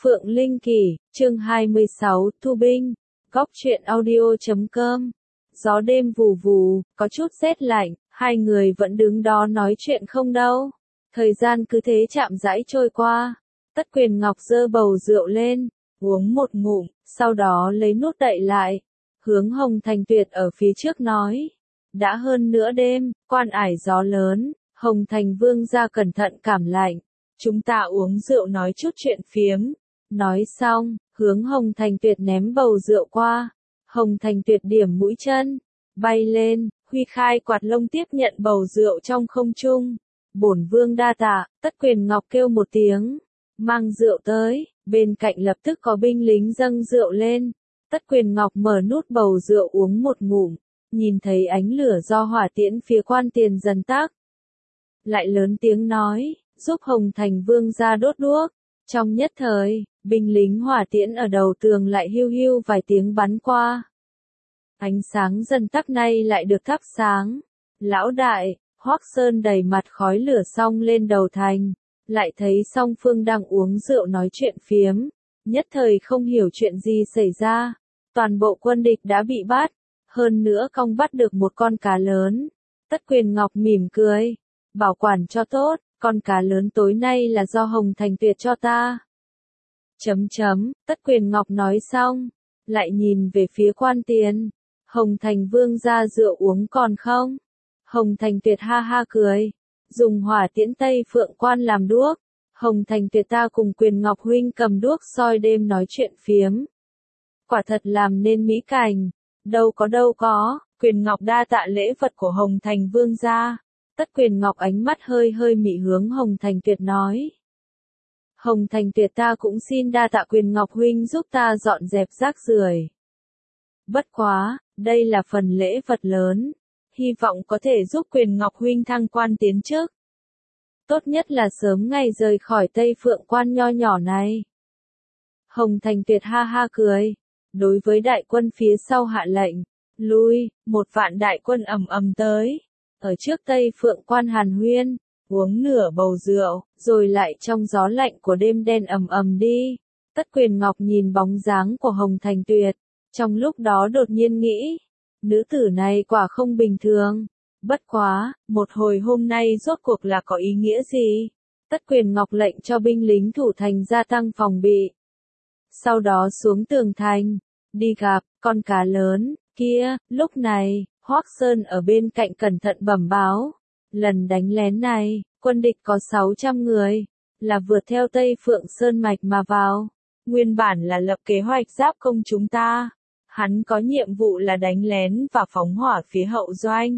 Phượng Linh Kỳ, chương 26, Thu Binh, Góc truyện audio.com. Gió đêm vù vù, có chút rét lạnh, hai người vẫn đứng đó nói chuyện không đâu. Thời gian cứ thế chậm rãi trôi qua. Tất Quyền Ngọc giơ bầu rượu lên, uống một ngụm, sau đó lấy nút đậy lại. Hướng Hồng Thành Tuyệt ở phía trước nói. Đã hơn nửa đêm, quan ải gió lớn, Hồng Thành Vương ra cẩn thận cảm lạnh. Chúng ta uống rượu nói chút chuyện phiếm. Nói xong, hướng Hồng Thành Tuyệt ném bầu rượu qua. Hồng Thành Tuyệt điểm mũi chân, bay lên, huy khai quạt lông tiếp nhận bầu rượu trong không trung. Bổn vương đa tạ, Tất Quyền Ngọc kêu một tiếng, mang rượu tới, bên cạnh lập tức có binh lính dâng rượu lên. Tất Quyền Ngọc mở nút bầu rượu uống một ngụm, nhìn thấy ánh lửa do hỏa tiễn phía quan tiền dần tắt. Lại lớn tiếng nói, giúp Hồng Thành Vương ra đốt đuốc. Trong nhất thời, binh lính hỏa tiễn ở đầu tường lại hiu hiu vài tiếng bắn qua. Ánh sáng dần tắt nay lại được thắp sáng. Lão đại, Hoắc Sơn đầy mặt khói lửa xong lên đầu thành, lại thấy song phương đang uống rượu nói chuyện phiếm, nhất thời không hiểu chuyện gì xảy ra. Toàn bộ quân địch đã bị bắt, hơn nữa cong bắt được một con cá lớn. Tất Quyền Ngọc mỉm cười, bảo quản cho tốt, con cá lớn tối nay là do Hồng Thành Tuyệt cho ta. Tất Quyền Ngọc nói xong, lại nhìn về phía quan tiền. Hồng Thành Vương ra rượu uống còn không? Hồng Thành Tuyệt ha ha cười, dùng hỏa tiễn Tây Phượng Quan làm đuốc. Hồng Thành Tuyệt ta cùng Quyền Ngọc huynh cầm đuốc soi đêm nói chuyện phiếm. Quả thật làm nên mỹ cảnh, đâu có, Quyền Ngọc đa tạ lễ vật của Hồng Thành Vương gia. Tất Quyền Ngọc ánh mắt hơi hơi mị hướng Hồng Thành Tuyệt nói. Hồng Thành Tuyệt ta cũng xin đa tạ Quyền Ngọc huynh giúp ta dọn dẹp rác rưởi. Bất quá, đây là phần lễ vật lớn, hy vọng có thể giúp Quyền Ngọc huynh thăng quan tiến chức. Tốt nhất là sớm ngày rời khỏi Tây Phượng Quan nho nhỏ này. Hồng Thành Tuyệt ha ha cười, đối với đại quân phía sau hạ lệnh, lui, 1 vạn đại quân ầm ầm tới. Ở trước Tây Phượng Quan hàn huyên, uống nửa bầu rượu, rồi lại trong gió lạnh của đêm đen ầm ầm đi. Tất Quyền Ngọc nhìn bóng dáng của Hồng Thành Tuyệt, trong lúc đó đột nhiên nghĩ, nữ tử này quả không bình thường. Bất quá, một hồi hôm nay rốt cuộc là có ý nghĩa gì? Tất Quyền Ngọc lệnh cho binh lính thủ thành gia tăng phòng bị. Sau đó xuống tường thành, đi gặp con cá lớn kia. Lúc này, Hoắc Sơn ở bên cạnh cẩn thận bẩm báo, lần đánh lén này, quân địch có 600 người, là vượt theo Tây Phượng Sơn mạch mà vào. Nguyên bản là lập kế hoạch giáp công chúng ta. Hắn có nhiệm vụ là đánh lén và phóng hỏa phía hậu doanh,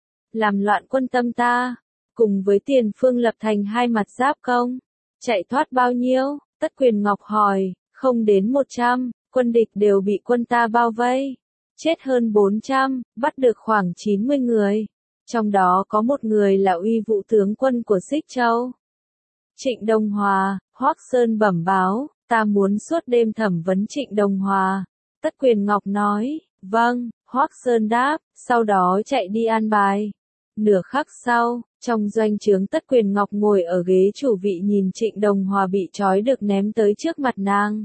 làm loạn quân tâm ta, cùng với Tiền Phương lập thành hai mặt giáp công. Chạy thoát bao nhiêu? Tất Quyền Ngọc hỏi. Không đến 100, quân địch đều bị quân ta bao vây. Chết hơn 400, bắt được khoảng 90 người. Trong đó có một người là uy vũ tướng quân của Xích Châu. Trịnh Đông Hòa. Hoắc Sơn bẩm báo, ta muốn suốt đêm thẩm vấn Trịnh Đông Hòa. Tất Quyền Ngọc nói, vâng. Hoắc Sơn đáp, sau đó chạy đi an bài. Nửa khắc sau, trong doanh trướng Tất Quyền Ngọc ngồi ở ghế chủ vị nhìn Trịnh Đông Hòa bị trói được ném tới trước mặt nàng.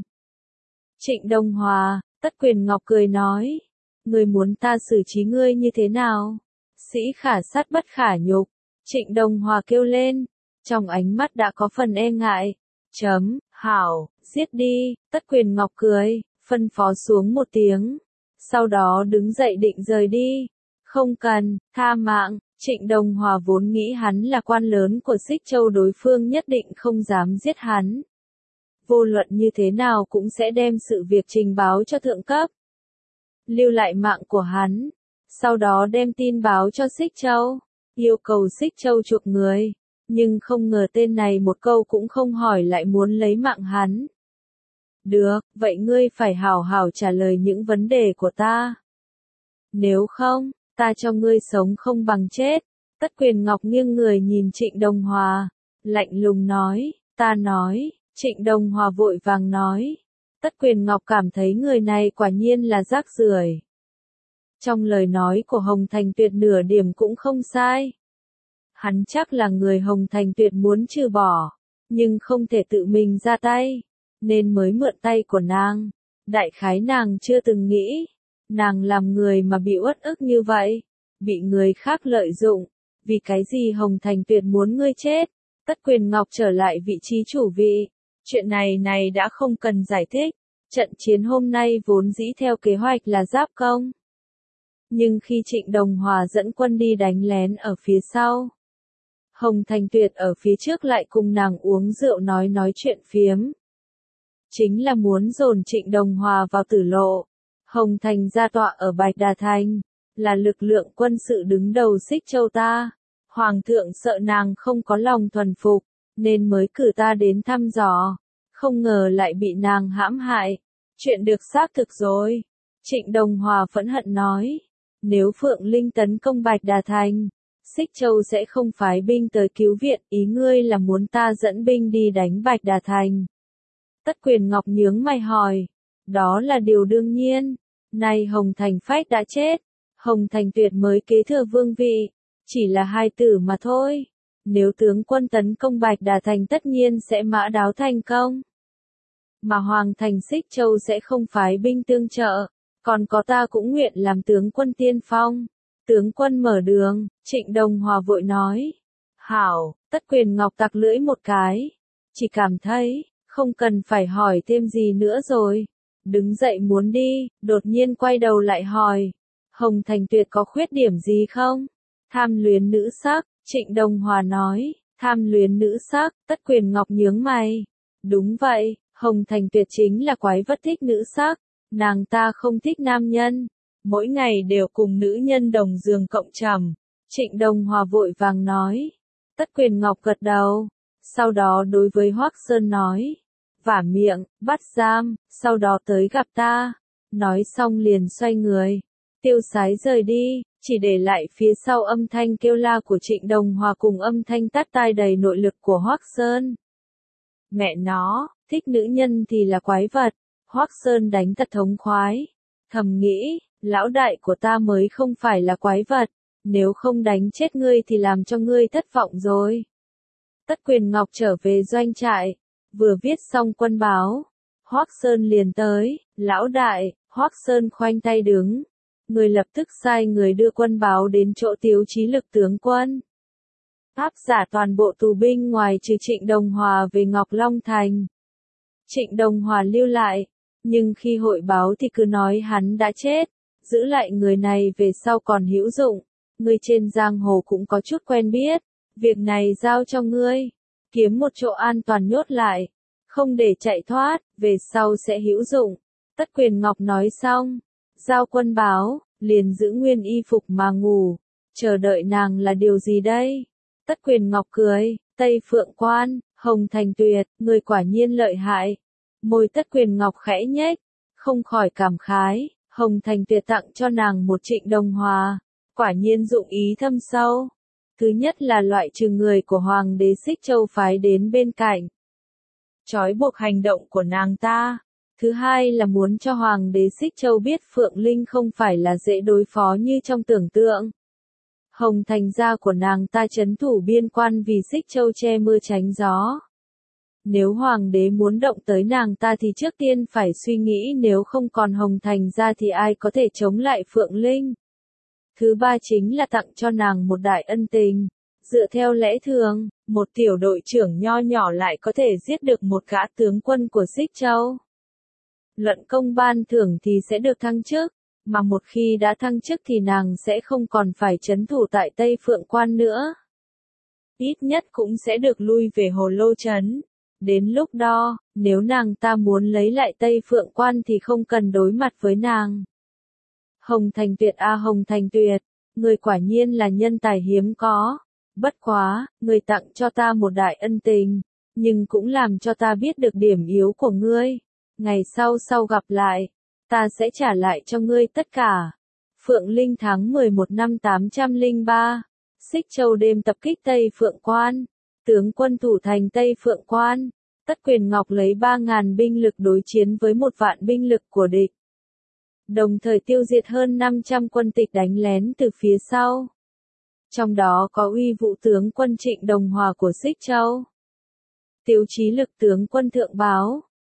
Trịnh Đông Hòa. Tất Quyền Ngọc cười nói, ngươi muốn ta xử trí ngươi như thế nào? Sĩ khả sát bất khả nhục. Trịnh Đông Hòa kêu lên, trong ánh mắt đã có phần e ngại. Hảo, giết đi. Tất Quyền Ngọc cười, phân phó xuống một tiếng. Sau đó đứng dậy định rời đi. Không cần, tha mạng. Trịnh Đông Hòa vốn nghĩ hắn là quan lớn của Xích Châu, đối phương nhất định không dám giết hắn. Vô luận như thế nào cũng sẽ đem sự việc trình báo cho thượng cấp, lưu lại mạng của hắn, sau đó đem tin báo cho Xích Châu, yêu cầu Xích Châu chuộc người, nhưng không ngờ tên này một câu cũng không hỏi lại muốn lấy mạng hắn. Được, vậy ngươi phải hảo hảo trả lời những vấn đề của ta. Nếu không, ta cho ngươi sống không bằng chết. Tất Quyền Ngọc nghiêng người nhìn Trịnh Đông Hòa, lạnh lùng nói, ta nói. Trịnh Đông Hòa vội vàng nói. Tất Quyền Ngọc cảm thấy người này quả nhiên là rác rưởi. Trong lời nói của Hồng Thành Tuyệt nửa điểm cũng không sai. Hắn chắc là người Hồng Thành Tuyệt muốn trừ bỏ, nhưng không thể tự mình ra tay. nên mới mượn tay của nàng. Đại khái nàng chưa từng nghĩ, nàng làm người mà bị uất ức như vậy, bị người khác lợi dụng, vì cái gì Hồng Thành Tuyệt muốn ngươi chết. Tất Quyền Ngọc trở lại vị trí chủ vị, chuyện này đã không cần giải thích, trận chiến hôm nay vốn dĩ theo kế hoạch là giáp công. Nhưng khi Trịnh Đồng Hòa dẫn quân đi đánh lén ở phía sau, Hồng Thành Tuyệt ở phía trước lại cùng nàng uống rượu nói chuyện phiếm. Chính là muốn dồn Trịnh Đồng Hòa vào tử lộ. Hồng Thành gia tọa ở Bạch Đà Thành, là lực lượng quân sự đứng đầu Xích Châu ta. Hoàng thượng sợ nàng không có lòng thuần phục, nên mới cử ta đến thăm dò. Không ngờ lại bị nàng hãm hại. Chuyện được xác thực rồi. Trịnh Đồng Hòa phẫn hận nói. Nếu Phượng Linh tấn công Bạch Đà Thành, Xích Châu sẽ không phái binh tới cứu viện, ý ngươi là muốn ta dẫn binh đi đánh Bạch Đà Thành. Tất Quyền Ngọc nhướng mày hỏi. Đó là điều đương nhiên. Nay Hồng Thành Phách đã chết. Hồng Thành Tuyệt mới kế thừa vương vị. Chỉ là hai tử mà thôi. Nếu tướng quân tấn công Bạch Đà Thành tất nhiên sẽ mã đáo thành công. Mà Hoàng Thành Xích Châu sẽ không phái binh tương trợ. Còn có ta cũng nguyện làm tướng quân tiên phong. Tướng quân mở đường, Trịnh Đồng Hòa vội nói. Hảo, Tất Quyền Ngọc tặc lưỡi một cái. Chỉ cảm thấy, không cần phải hỏi thêm gì nữa rồi. Đứng dậy muốn đi, đột nhiên quay đầu lại hỏi. Hồng Thành Tuyệt có khuyết điểm gì không? Tham luyến nữ sắc, Trịnh Đồng Hòa nói. Tham luyến nữ sắc, Tất Quyền Ngọc nhướng mày. Đúng vậy, Hồng Thành Tuyệt chính là quái vật thích nữ sắc. Nàng ta không thích nam nhân. Mỗi ngày đều cùng nữ nhân đồng giường cộng trầm. Trịnh Đồng Hòa vội vàng nói. Tất Quyền Ngọc gật đầu. Sau đó đối với Hoắc Sơn nói. Vả miệng, bắt giam, sau đó tới gặp ta. Nói xong liền xoay người. Tiêu sái rời đi, chỉ để lại phía sau âm thanh kêu la của Trịnh Đồng Hòa cùng âm thanh tát tai đầy nội lực của Hoắc Sơn. Mẹ nó, thích nữ nhân thì là quái vật. Hoắc Sơn đánh thật thống khoái. Thầm nghĩ, lão đại của ta mới không phải là quái vật. Nếu không đánh chết ngươi thì làm cho ngươi thất vọng rồi. Tất Quyền Ngọc trở về doanh trại. Vừa viết xong quân báo. Hoắc Sơn liền tới. Lão đại, Hoắc Sơn khoanh tay đứng. Người lập tức sai người đưa quân báo đến chỗ Tiếu Chí Lực tướng quân. Áp giả toàn bộ tù binh ngoài trừ Trịnh Đồng Hòa về Ngọc Long Thành. Trịnh Đồng Hòa lưu lại. Nhưng khi hội báo thì cứ nói hắn đã chết. Giữ lại người này về sau còn hữu dụng. Ngươi trên giang hồ cũng có chút quen biết. Việc này giao cho ngươi. Kiếm một chỗ an toàn nhốt lại. Không để chạy thoát, về sau sẽ hữu dụng. Tất Quyền Ngọc nói xong. Giao quân báo, liền giữ nguyên y phục mà ngủ. Chờ đợi nàng là điều gì đây? Tất Quyền Ngọc cười. Tây Phượng Quan, Hồng Thành Tuyệt, người quả nhiên lợi hại. Môi Tất Quyền Ngọc khẽ nhếch. Không khỏi cảm khái. Hồng Thành Tuyệt tặng cho nàng một Trịnh Đồng Hòa. Quả nhiên dụng ý thâm sâu. Thứ nhất là loại trừ người của Hoàng đế Xích Châu phái đến bên cạnh. Trói buộc hành động của nàng ta. Thứ hai là muốn cho Hoàng đế Xích Châu biết Phượng Linh không phải là dễ đối phó như trong tưởng tượng. Hồng Thành gia của nàng ta trấn thủ biên quan vì Xích Châu che mưa tránh gió. Nếu Hoàng đế muốn động tới nàng ta thì trước tiên phải suy nghĩ nếu không còn Hồng Thành gia thì ai có thể chống lại Phượng Linh. Thứ ba chính là tặng cho nàng một đại ân tình. Dựa theo lẽ thường, một tiểu đội trưởng nho nhỏ lại có thể giết được một gã tướng quân của Xích Châu. Luận công ban thưởng thì sẽ được thăng chức, mà một khi đã thăng chức thì nàng sẽ không còn phải trấn thủ tại Tây Phượng Quan nữa. Ít nhất cũng sẽ được lui về Hồ Lô Trấn. Đến lúc đó, nếu nàng ta muốn lấy lại Tây Phượng Quan thì không cần đối mặt với nàng. Hồng Thành Tuyệt a Hồng Thành Tuyệt, người quả nhiên là nhân tài hiếm có. Bất quá, người tặng cho ta một đại ân tình, nhưng cũng làm cho ta biết được điểm yếu của ngươi. Ngày sau gặp lại, ta sẽ trả lại cho ngươi tất cả. Phượng Linh tháng 11 năm 803, Xích Châu đêm tập kích Tây Phượng Quan, tướng quân thủ thành Tây Phượng Quan, Tất Quyền Ngọc lấy 3.000 binh lực đối chiến với 1 vạn binh lực của địch. Đồng thời tiêu diệt hơn 500 quân tịch đánh lén từ phía sau. Trong đó có uy vũ tướng quân Trịnh Đồng Hòa của Xích Châu. Tiếu Chí Lực tướng quân Thượng Báo.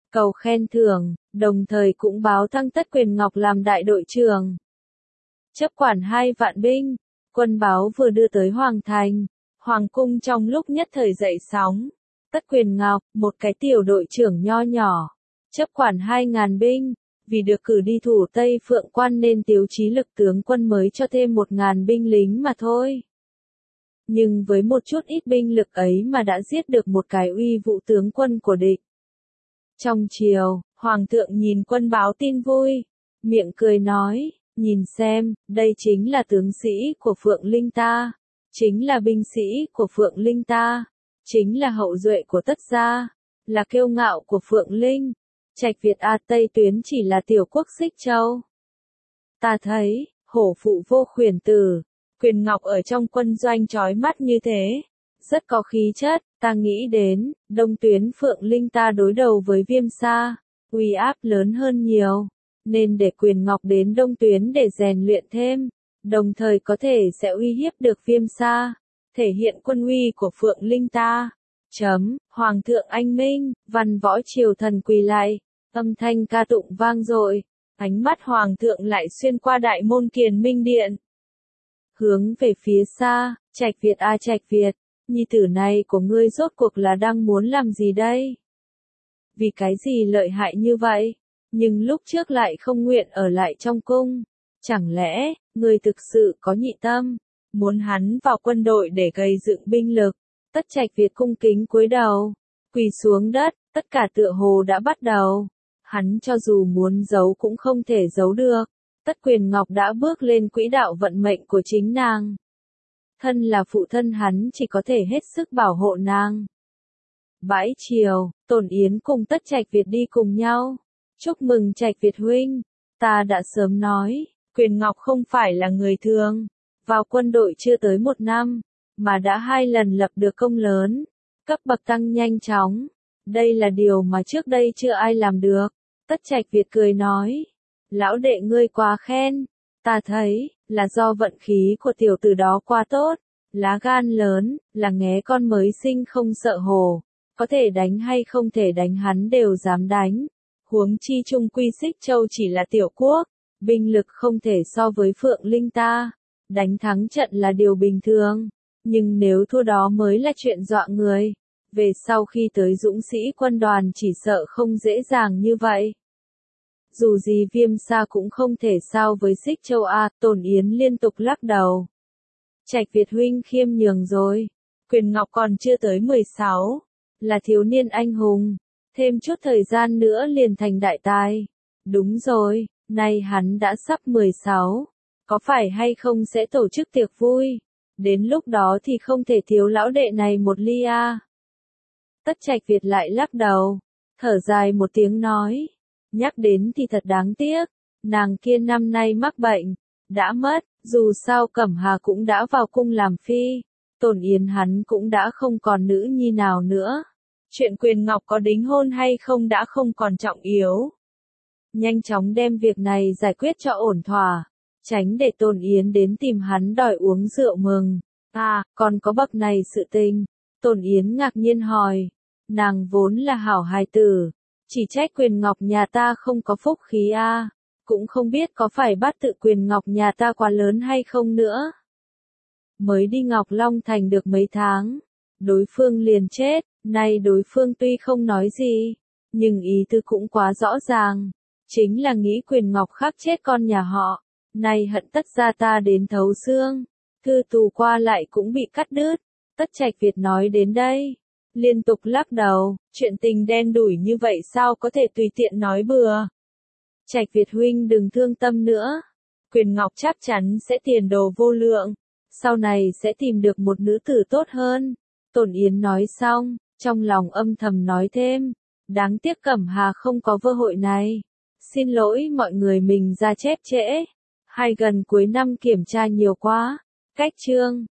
cầu khen thưởng, đồng thời cũng báo thăng Tất Quyền Ngọc làm đại đội trưởng. Chấp quản 2 vạn binh, quân báo vừa đưa tới Hoàng Thành, Hoàng cung trong lúc nhất thời dậy sóng. Tất Quyền Ngọc, một cái tiểu đội trưởng nho nhỏ, chấp quản 2.000 binh, vì được cử đi thủ Tây Phượng Quan nên tiếu chí lực tướng quân mới cho thêm 1.000 binh lính mà thôi. Nhưng với một chút ít binh lực ấy mà đã giết được một cái uy vũ tướng quân của địch. Trong chiều, Hoàng thượng nhìn quân báo tin vui, miệng cười nói, nhìn xem, đây chính là tướng sĩ của Phượng Linh ta, chính là binh sĩ của Phượng Linh ta, chính là hậu duệ của Tất gia, là kiêu ngạo của Phượng Linh. Trạch Việt Tây Tuyến chỉ là tiểu quốc Xích Châu. Ta thấy, hổ phụ vô khuyển tử, Quyền Ngọc ở trong quân doanh chói mắt như thế, rất có khí chất, ta nghĩ đến, Đông Tuyến Phượng Linh ta đối đầu với Viêm Sa, uy áp lớn hơn nhiều, nên để Quyền Ngọc đến Đông Tuyến để rèn luyện thêm, đồng thời có thể sẽ uy hiếp được Viêm Sa, thể hiện quân uy của Phượng Linh ta. Hoàng thượng anh minh, văn võ triều thần quỳ lạy, âm thanh ca tụng vang dội, ánh mắt Hoàng thượng lại xuyên qua đại môn Kiền Minh Điện. Hướng về phía xa, Trạch Việt Trạch Việt, nhi tử này của ngươi rốt cuộc là đang muốn làm gì đây? Vì cái gì lợi hại như vậy, nhưng lúc trước lại không nguyện ở lại trong cung? Chẳng lẽ, ngươi thực sự có nhị tâm, muốn hắn vào quân đội để gây dựng binh lực? Tất Trạch Việt cung kính cúi đầu, quỳ xuống đất, tất cả tựa hồ đã bắt đầu. Hắn cho dù muốn giấu cũng không thể giấu được. Tất Quyền Ngọc đã bước lên quỹ đạo vận mệnh của chính nàng. Thân là phụ thân hắn chỉ có thể hết sức bảo hộ nàng. Bãi chiều, Tổn Yến cùng Tất Trạch Việt đi cùng nhau. Chúc mừng Trạch Việt huynh, ta đã sớm nói, Quyền Ngọc không phải là người thường. Vào quân đội chưa tới 1 năm, mà đã 2 lần lập được công lớn, cấp bậc tăng nhanh chóng. Đây là điều mà trước đây chưa ai làm được. Tất Trạch Việt cười nói, lão đệ ngươi quá khen, ta thấy, là do vận khí của tiểu tử đó quá tốt, lá gan lớn, là nghé con mới sinh không sợ hổ, có thể đánh hay không thể đánh hắn đều dám đánh. Huống chi trung quy Xích Châu chỉ là tiểu quốc, binh lực không thể so với Phượng Linh ta, đánh thắng trận là điều bình thường, nhưng nếu thua đó mới là chuyện dọa người. Về sau khi tới dũng sĩ quân đoàn chỉ sợ không dễ dàng như vậy. Dù gì Viêm Sa cũng không thể sao với Xích Châu Tổn Yến liên tục lắc đầu. Trạch Việt huynh khiêm nhường rồi, Quyền Ngọc còn chưa tới 16, là thiếu niên anh hùng, thêm chút thời gian nữa liền thành đại tài. Đúng rồi, nay hắn đã sắp 16, có phải hay không sẽ tổ chức tiệc vui, đến lúc đó thì không thể thiếu lão đệ này một ly Tất Trạch Việt lại lắc đầu, thở dài một tiếng nói, nhắc đến thì thật đáng tiếc, nàng kia năm nay mắc bệnh, đã mất, dù sao Cẩm Hà cũng đã vào cung làm phi, Tổn Yến hắn cũng đã không còn nữ nhi nào nữa. Chuyện Quyền Ngọc có đính hôn hay không đã không còn trọng yếu. Nhanh chóng đem việc này giải quyết cho ổn thỏa, tránh để Tổn Yến đến tìm hắn đòi uống rượu mừng. Còn có bậc này sự tình. Tổn Yến ngạc nhiên hỏi, nàng vốn là hảo hài tử, chỉ trách Quyền Ngọc nhà ta không có phúc khí cũng không biết có phải bắt tự Quyền Ngọc nhà ta quá lớn hay không nữa. Mới đi Ngọc Long Thành được mấy tháng, đối phương liền chết, nay đối phương tuy không nói gì, nhưng ý tư cũng quá rõ ràng, chính là nghĩ Quyền Ngọc khắc chết con nhà họ, nay hận Tất gia ta đến thấu xương, thư tù qua lại cũng bị cắt đứt. Tất Trạch Việt nói đến đây, liên tục lắc đầu, chuyện tình đen đủi như vậy sao có thể tùy tiện nói bừa. Trạch Việt huynh đừng thương tâm nữa, Quyền Ngọc chắc chắn sẽ tiền đồ vô lượng, sau này sẽ tìm được một nữ tử tốt hơn. Tổn Yến nói xong, trong lòng âm thầm nói thêm, đáng tiếc Cẩm Hà không có cơ hội này. Xin lỗi mọi người mình ra chép trễ, hay gần cuối năm kiểm tra nhiều quá. Cách chương